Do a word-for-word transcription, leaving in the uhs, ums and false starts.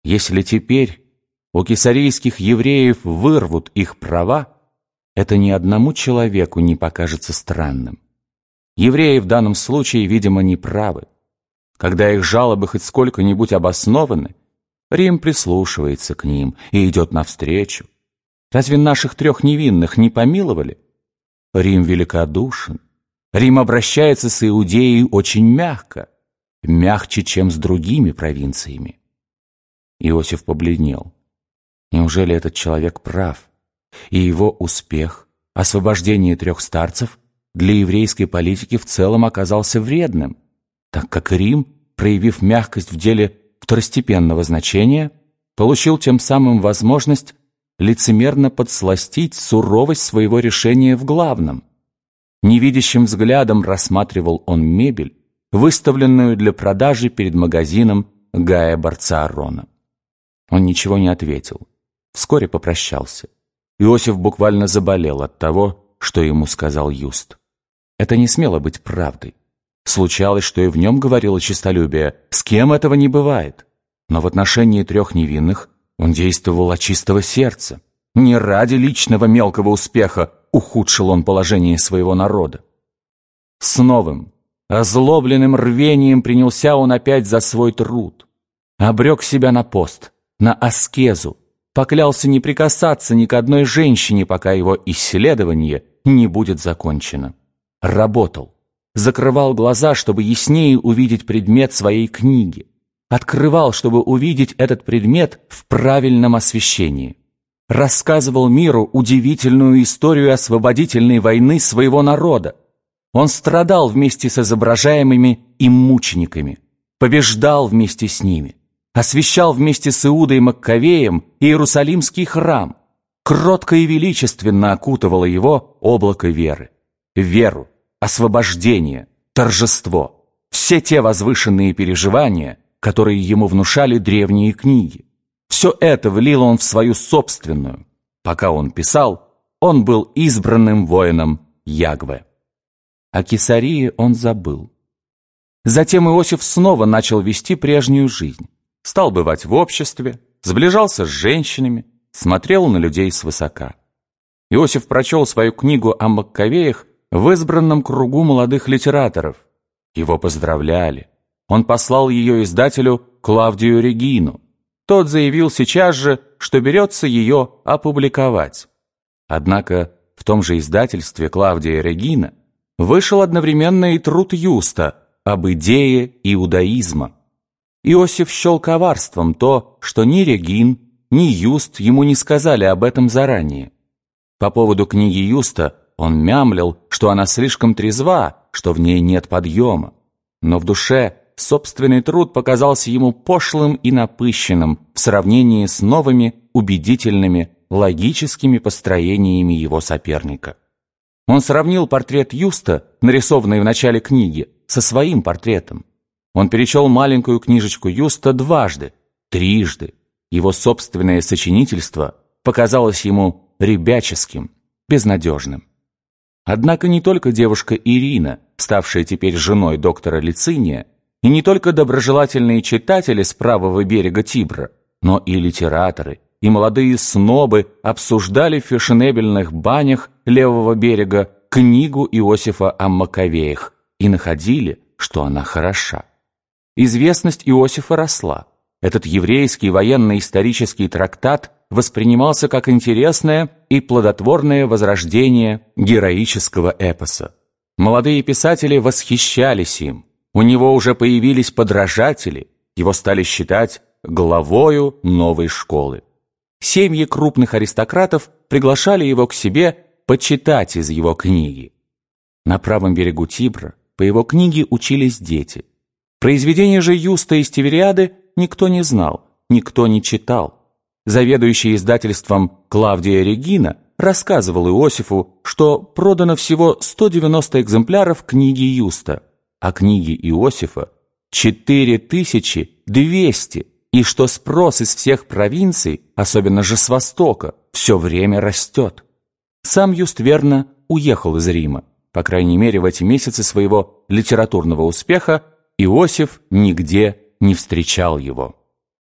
Если теперь у кесарийских евреев вырвут их права, это ни одному человеку не покажется странным. Евреи в данном случае, видимо, не правы. Когда их жалобы хоть сколько-нибудь обоснованы, Рим прислушивается к ним и идет навстречу. Разве наших трех невинных не помиловали? Рим великодушен. Рим обращается с Иудеей очень мягко, мягче, чем с другими провинциями. Иосиф побледнел. Неужели этот человек прав, и его успех, освобождение трех старцев, для еврейской политики в целом оказался вредным, так как Рим, проявив мягкость в деле второстепенного значения, получил тем самым возможность лицемерно подсластить суровость своего решения в главном. Невидящим взглядом рассматривал он мебель, выставленную для продажи перед магазином Гая Барцаарона. Он ничего не ответил, вскоре попрощался. Иосиф буквально заболел от того, что ему сказал Юст. Это не смело быть правдой. Случалось, что и в нем говорило честолюбие, с кем этого не бывает. Но в отношении трех невинных он действовал от чистого сердца. Не ради личного мелкого успеха ухудшил он положение своего народа. С новым, озлобленным рвением принялся он опять за свой труд. Обрек себя на пост, на аскезу, поклялся не прикасаться ни к одной женщине, пока его исследование не будет закончено. Работал, закрывал глаза, чтобы яснее увидеть предмет своей книги, открывал, чтобы увидеть этот предмет в правильном освещении. Рассказывал миру удивительную историю освободительной войны своего народа. Он страдал вместе с изображаемыми им мучениками, побеждал вместе с ними, освящал вместе с Иудой Маккавеем Иерусалимский храм. Кротко и величественно окутывало его облако веры. Веру, освобождение, торжество, все те возвышенные переживания, которые ему внушали древние книги. Все это влил он в свою собственную. Пока он писал, он был избранным воином Ягве. О Кесарии он забыл. Затем Иосиф снова начал вести прежнюю жизнь. Стал бывать в обществе, сближался с женщинами, смотрел на людей свысока. Иосиф прочел свою книгу о Маккавеях в избранном кругу молодых литераторов. Его поздравляли. Он послал ее издателю Клавдию Регину. Тот заявил сейчас же, что берется ее опубликовать. Однако в том же издательстве Клавдия Регина вышел одновременно и труд Юста об идее иудаизма. Иосиф счел коварством то, что ни Регин, ни Юст ему не сказали об этом заранее. По поводу книги Юста он мямлил, что она слишком трезва, что в ней нет подъема. Но в душе собственный труд показался ему пошлым и напыщенным в сравнении с новыми, убедительными, логическими построениями его соперника. Он сравнил портрет Юста, нарисованный в начале книги, со своим портретом. Он перечел маленькую книжечку Юста дважды, трижды. Его собственное сочинительство показалось ему ребяческим, безнадежным. Однако не только девушка Ирина, ставшая теперь женой доктора Лициния, и не только доброжелательные читатели с правого берега Тибра, но и литераторы, и молодые снобы обсуждали в фешенебельных банях левого берега книгу Иосифа о Маккавеях и находили, что она хороша. Известность Иосифа росла. Этот еврейский военно-исторический трактат воспринимался как интересное и плодотворное возрождение героического эпоса. Молодые писатели восхищались им. У него уже появились подражатели, его стали считать главою новой школы. Семьи крупных аристократов приглашали его к себе почитать из его книги. На правом берегу Тибра по его книге учились дети. Произведения же Юста и Стивериады никто не знал, никто не читал. Заведующий издательством Клавдия Регина рассказывал Иосифу, что продано всего сто девяносто экземпляров книги Юста, а книги Иосифа четыре тысячи двести, и что спрос из всех провинций, особенно же с Востока, все время растет. Сам Юст верно уехал из Рима. По крайней мере, в эти месяцы своего литературного успеха Иосиф нигде не встречал его.